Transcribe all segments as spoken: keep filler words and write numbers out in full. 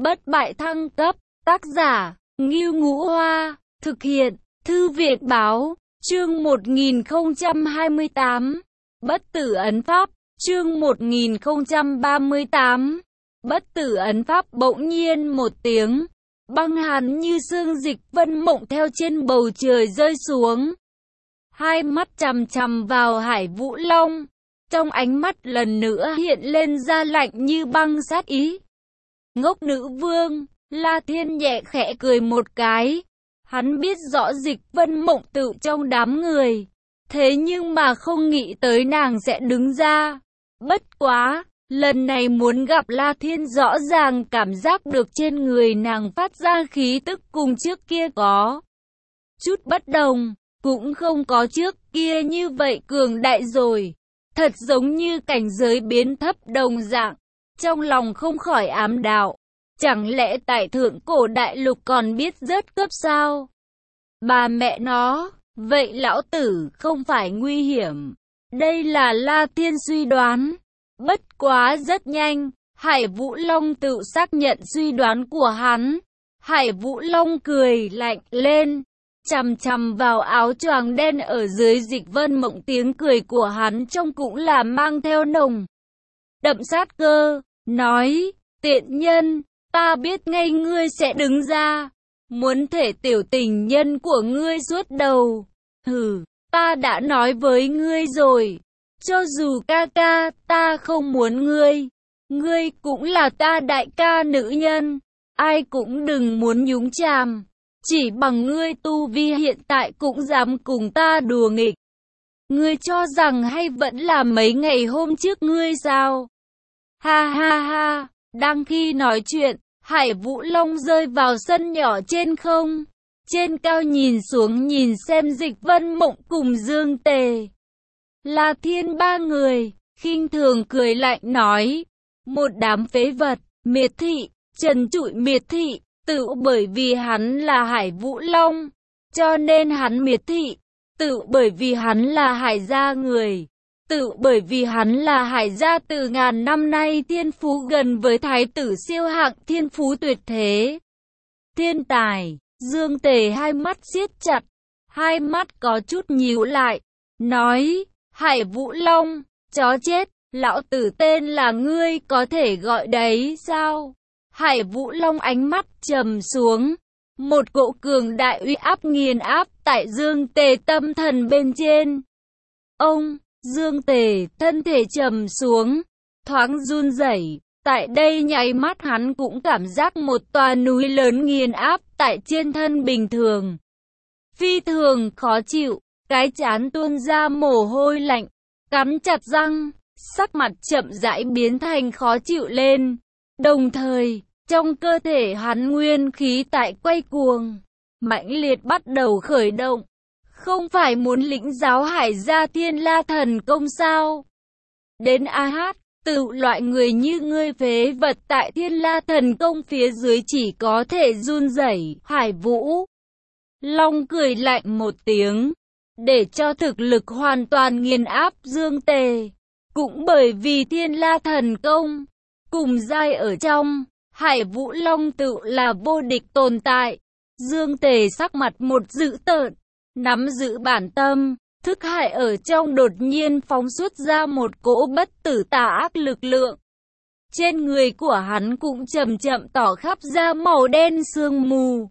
bất bại thăng cấp, tác giả, Ngưu Ngũ Hoa, thực hiện, Thư viện Báo, chương một nghìn không trăm hai mươi tám, Bất tử ấn pháp, chương một nghìn không trăm ba mươi tám, Bất tử ấn pháp. Bỗng nhiên một tiếng, băng hàn như sương Dịch Vân Mộng theo trên bầu trời rơi xuống. Hai mắt chằm chằm vào Hải Vũ Long, trong ánh mắt lần nữa hiện lên ra lạnh như băng sát ý. Ngốc nữ vương, La Thiên nhẹ khẽ cười một cái. Hắn biết rõ Dịch Vân Mộng tự trong đám người, thế nhưng mà không nghĩ tới nàng sẽ đứng ra. Bất quá, lần này muốn gặp La Thiên rõ ràng cảm giác được trên người nàng phát ra khí tức cùng trước kia có chút bất đồng, cũng không có trước kia như vậy cường đại rồi. Thật giống như cảnh giới biến thấp đồng dạng, trong lòng không khỏi ám đạo. Chẳng lẽ tại thượng cổ đại lục còn biết rớt cấp sao? Bà mẹ nó, vậy lão tử không phải nguy hiểm. Đây là La Thiên suy đoán. Bất quá rất nhanh, Hải Vũ Long tự xác nhận suy đoán của hắn. Hải Vũ Long cười lạnh lên, chằm chằm vào áo choàng đen ở dưới Dịch Vân Mộng. Tiếng cười của hắn trông cũng là mang theo nồng đậm sát cơ, nói: tiện nhân, ta biết ngay ngươi sẽ đứng ra, muốn thể tiểu tình nhân của ngươi suốt đầu. Hừ, ta đã nói với ngươi rồi, cho dù ca ca ta không muốn ngươi, ngươi cũng là ta đại ca nữ nhân, ai cũng đừng muốn nhúng chàm. Chỉ bằng ngươi tu vi hiện tại cũng dám cùng ta đùa nghịch. Ngươi cho rằng hay vẫn là mấy ngày hôm trước ngươi sao? Ha ha ha, đang khi nói chuyện, Hải Vũ Long rơi vào sân nhỏ trên không. Trên cao nhìn xuống nhìn xem Dịch Vân Mộng cùng Dương Tề, La Thiên ba người, khinh thường cười lạnh nói: một đám phế vật, miệt thị, trần trụi miệt thị. Tự bởi vì hắn là Hải Vũ Long, cho nên hắn miệt thị. Tự bởi vì hắn là Hải gia người. Tự bởi vì hắn là Hải gia từ ngàn năm nay thiên phú gần với thái tử siêu hạng, thiên phú tuyệt thế, thiên tài. Dương Tề hai mắt siết chặt, hai mắt có chút nhíu lại, nói: Hải Vũ Long, chó chết, lão tử tên là ngươi có thể gọi đấy sao? Hải Vũ Long ánh mắt trầm xuống, một cỗ cường đại uy áp nghiền áp tại Dương Tề tâm thần bên trên. Ông, Dương Tề thân thể trầm xuống, thoáng run rẩy. Tại đây nháy mắt hắn cũng cảm giác một tòa núi lớn nghiền áp tại trên thân bình thường. Phi thường khó chịu, cái trán tuôn ra mồ hôi lạnh, cắn chặt răng, sắc mặt chậm rãi biến thành khó chịu lên. Đồng thời, trong cơ thể hắn nguyên khí tại quay cuồng, mãnh liệt bắt đầu khởi động. Không phải muốn lĩnh giáo Hải gia Thiên La Thần Công sao? Đến a hát, tự loại người như ngươi phế vật tại Thiên La Thần Công phía dưới chỉ có thể run rẩy. Hải Vũ Long cười lạnh một tiếng, để cho thực lực hoàn toàn nghiền áp Dương Tề. Cũng bởi vì Thiên La Thần Công cùng giai ở trong, Hải Vũ Long tự là vô địch tồn tại. Dương Tề sắc mặt một dữ tợn, nắm giữ bản tâm, thức hải ở trong đột nhiên phóng xuất ra một cỗ bất tử tà ác lực lượng. Trên người của hắn cũng chậm chậm tỏ khắp ra màu đen sương mù.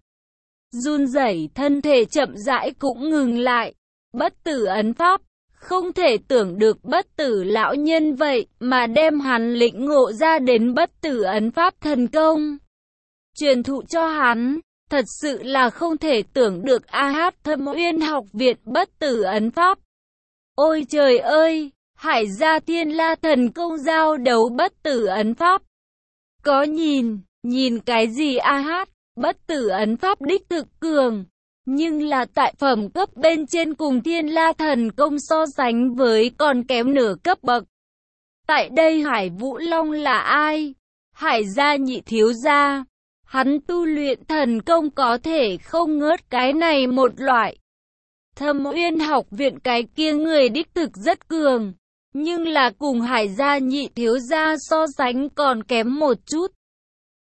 Run rẩy thân thể chậm rãi cũng ngừng lại. Bất tử ấn pháp, không thể tưởng được bất tử lão nhân vậy mà đem hắn lĩnh ngộ ra đến bất tử ấn pháp thần công. Truyền thụ cho hắn, thật sự là không thể tưởng được. A hát Thâm Uyên học viện bất tử ấn pháp. Ôi trời ơi, Hải gia Thiên La Thần Công giao đấu bất tử ấn pháp. Có nhìn, nhìn cái gì a hát, bất tử ấn pháp đích thực cường. Nhưng là tại phẩm cấp bên trên cùng Thiên La Thần Công so sánh với còn kém nửa cấp bậc. Tại đây Hải Vũ Long là ai? Hải gia nhị thiếu gia. Hắn tu luyện thần công có thể không ngớt cái này một loại. Thâm Uyên học viện cái kia người đích thực rất cường, nhưng là cùng Hải gia nhị thiếu gia so sánh còn kém một chút.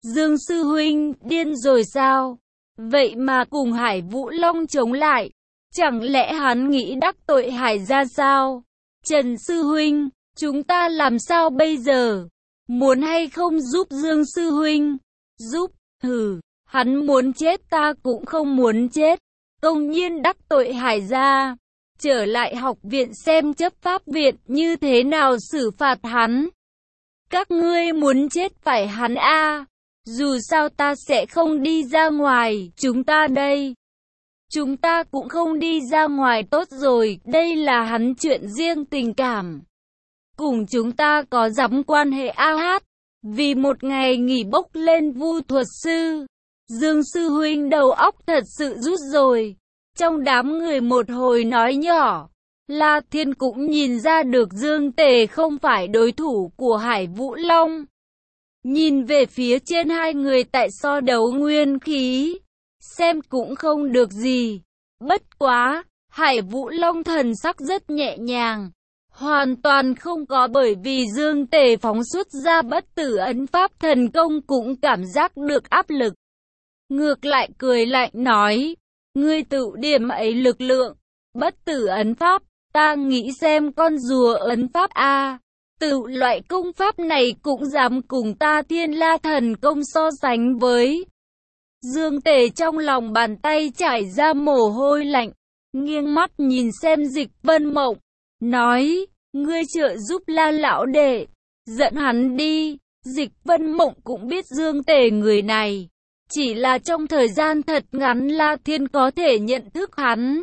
Dương sư huynh, điên rồi sao? Vậy mà cùng Hải Vũ Long chống lại. Chẳng lẽ hắn nghĩ đắc tội Hải gia sao? Trần sư huynh, chúng ta làm sao bây giờ? Muốn hay không giúp Dương sư huynh? Giúp, hừ, hắn muốn chết ta cũng không muốn chết. Công nhiên đắc tội Hải gia. Trở lại học viện xem chấp pháp viện như thế nào xử phạt hắn. Các ngươi muốn chết phải hắn a à. Dù sao ta sẽ không đi ra ngoài, chúng ta đây. Chúng ta cũng không đi ra ngoài tốt rồi, đây là hắn chuyện riêng tình cảm. Cùng chúng ta có dám quan hệ a hát, vì một ngày nghỉ bốc lên vu thuật sư. Dương sư huynh đầu óc thật sự rút rồi. Trong đám người một hồi nói nhỏ, La Thiên cũng nhìn ra được Dương Tề không phải đối thủ của Hải Vũ Long. Nhìn về phía trên hai người tại so đấu nguyên khí, xem cũng không được gì. Bất quá, Hải Vũ Long thần sắc rất nhẹ nhàng, hoàn toàn không có bởi vì Dương Tề phóng xuất ra bất tử ấn pháp thần công cũng cảm giác được áp lực. Ngược lại cười lạnh nói, ngươi tự điểm ấy lực lượng, bất tử ấn pháp, ta nghĩ xem con rùa ấn pháp a. Tự loại công pháp này cũng dám cùng ta Thiên La thần công so sánh với. Dương Tề trong lòng bàn tay trải ra mồ hôi lạnh, nghiêng mắt nhìn xem Dịch Vân Mộng, nói, ngươi trợ giúp La lão đệ, dẫn hắn đi. Dịch Vân Mộng cũng biết Dương Tề người này, chỉ là trong thời gian thật ngắn La Thiên có thể nhận thức hắn.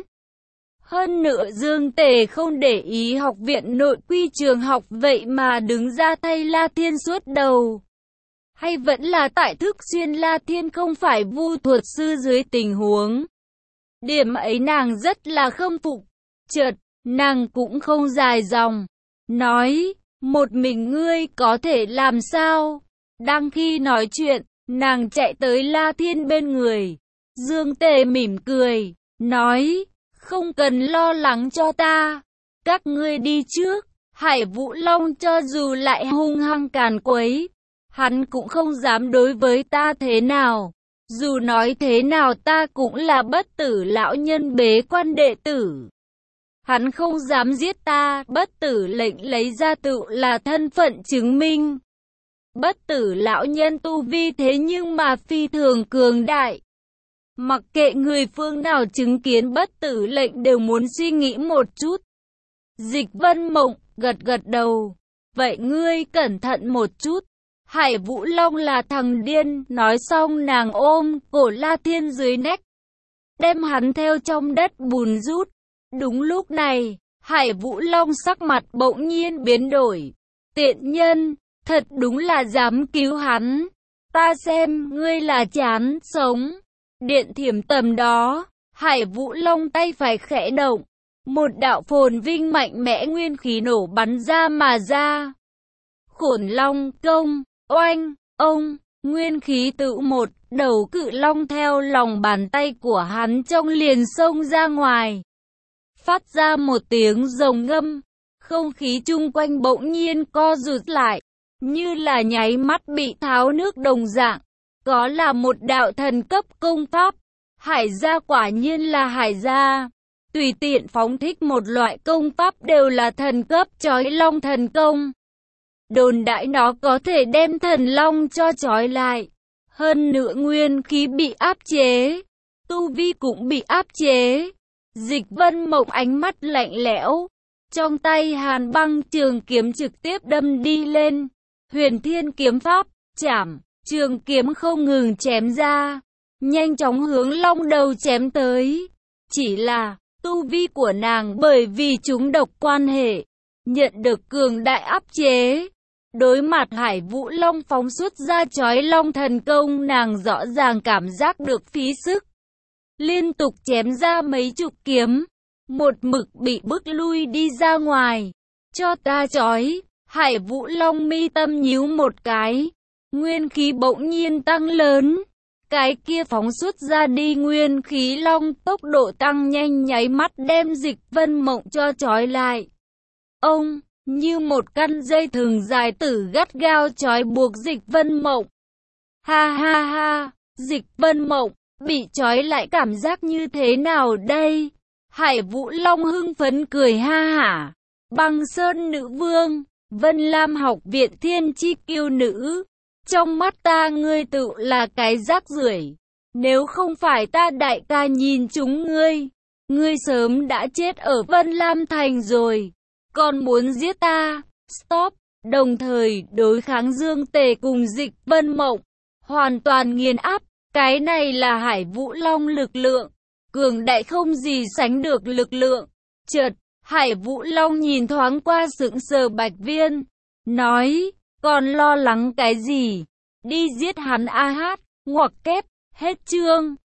Hơn nữa Dương Tề không để ý học viện nội quy trường học vậy mà đứng ra thay La Thiên suốt đầu. Hay vẫn là tại thức xuyên La Thiên không phải vu thuật sư dưới tình huống. Điểm ấy nàng rất là khâm phục. Chợt, nàng cũng không dài dòng. Nói, một mình ngươi có thể làm sao? Đang khi nói chuyện, nàng chạy tới La Thiên bên người. Dương Tề mỉm cười, nói, không cần lo lắng cho ta. Các ngươi đi trước. Hải Vũ Long cho dù lại hung hăng càn quấy, hắn cũng không dám đối với ta thế nào. Dù nói thế nào ta cũng là bất tử lão nhân bế quan đệ tử. Hắn không dám giết ta, bất tử lệnh lấy ra tự là thân phận chứng minh. Bất tử lão nhân tu vi thế nhưng mà phi thường cường đại. Mặc kệ người phương nào chứng kiến bất tử lệnh đều muốn suy nghĩ một chút. Dịch Vân Mộng gật gật đầu. Vậy ngươi cẩn thận một chút. Hải Vũ Long là thằng điên. Nói xong nàng ôm cổ La Thiên dưới nách, đem hắn theo trong đất bùn rút. Đúng lúc này, Hải Vũ Long sắc mặt bỗng nhiên biến đổi. Tiện nhân, thật đúng là dám cứu hắn. Ta xem ngươi là chán sống. Điện thiểm tầm đó, Hải Vũ Long tay phải khẽ động. Một đạo phồn vinh mạnh mẽ nguyên khí nổ bắn ra mà ra. Khổn Long công, oanh, ông, nguyên khí tự một, đầu cự long theo lòng bàn tay của hắn trong liền xông ra ngoài. Phát ra một tiếng rồng ngâm, không khí chung quanh bỗng nhiên co rụt lại, như là nháy mắt bị tháo nước đồng dạng. Có là một đạo thần cấp công pháp. Hải gia quả nhiên là Hải gia. Tùy tiện phóng thích một loại công pháp đều là thần cấp chói long thần công. Đồn đại nó có thể đem thần long cho chói lại. Hơn nữa nguyên khí bị áp chế, tu vi cũng bị áp chế. Dịch Vân Mộng ánh mắt lạnh lẽo, trong tay hàn băng trường kiếm trực tiếp đâm đi lên. Huyền Thiên kiếm pháp, chảm. Trường kiếm không ngừng chém ra, nhanh chóng hướng long đầu chém tới. Chỉ là, tu vi của nàng bởi vì chúng độc quan hệ, nhận được cường đại áp chế. Đối mặt Hải Vũ Long phóng xuất ra chói long thần công, nàng rõ ràng cảm giác được phí sức. Liên tục chém ra mấy chục kiếm, một mực bị bức lui đi ra ngoài. Cho ta chói, Hải Vũ Long mi tâm nhíu một cái. Nguyên khí bỗng nhiên tăng lớn. Cái kia phóng xuất ra đi nguyên khí long tốc độ tăng nhanh nháy mắt đem Dịch Vân Mộng cho trói lại. Ông, như một căn dây thừng dài tử gắt gao trói buộc Dịch Vân Mộng. Ha ha ha, Dịch Vân Mộng, bị trói lại cảm giác như thế nào đây? Hải Vũ Long hưng phấn cười ha hả. Băng Sơn Nữ Vương, Vân Lam Học Viện Thiên Chi Kiêu Nữ. Trong mắt ta ngươi tự là cái rác rưởi. Nếu không phải ta đại ca nhìn chúng ngươi, ngươi sớm đã chết ở Vân Lam Thành rồi. Còn muốn giết ta? Stop! Đồng thời đối kháng Dương Tề cùng Dịch Vân Mộng, hoàn toàn nghiền áp. Cái này là Hải Vũ Long lực lượng, cường đại không gì sánh được lực lượng. Chợt, Hải Vũ Long nhìn thoáng qua sững sờ Bạch Viên, nói, còn lo lắng cái gì? Đi giết hắn a hát, ngoặc kép, hết chương.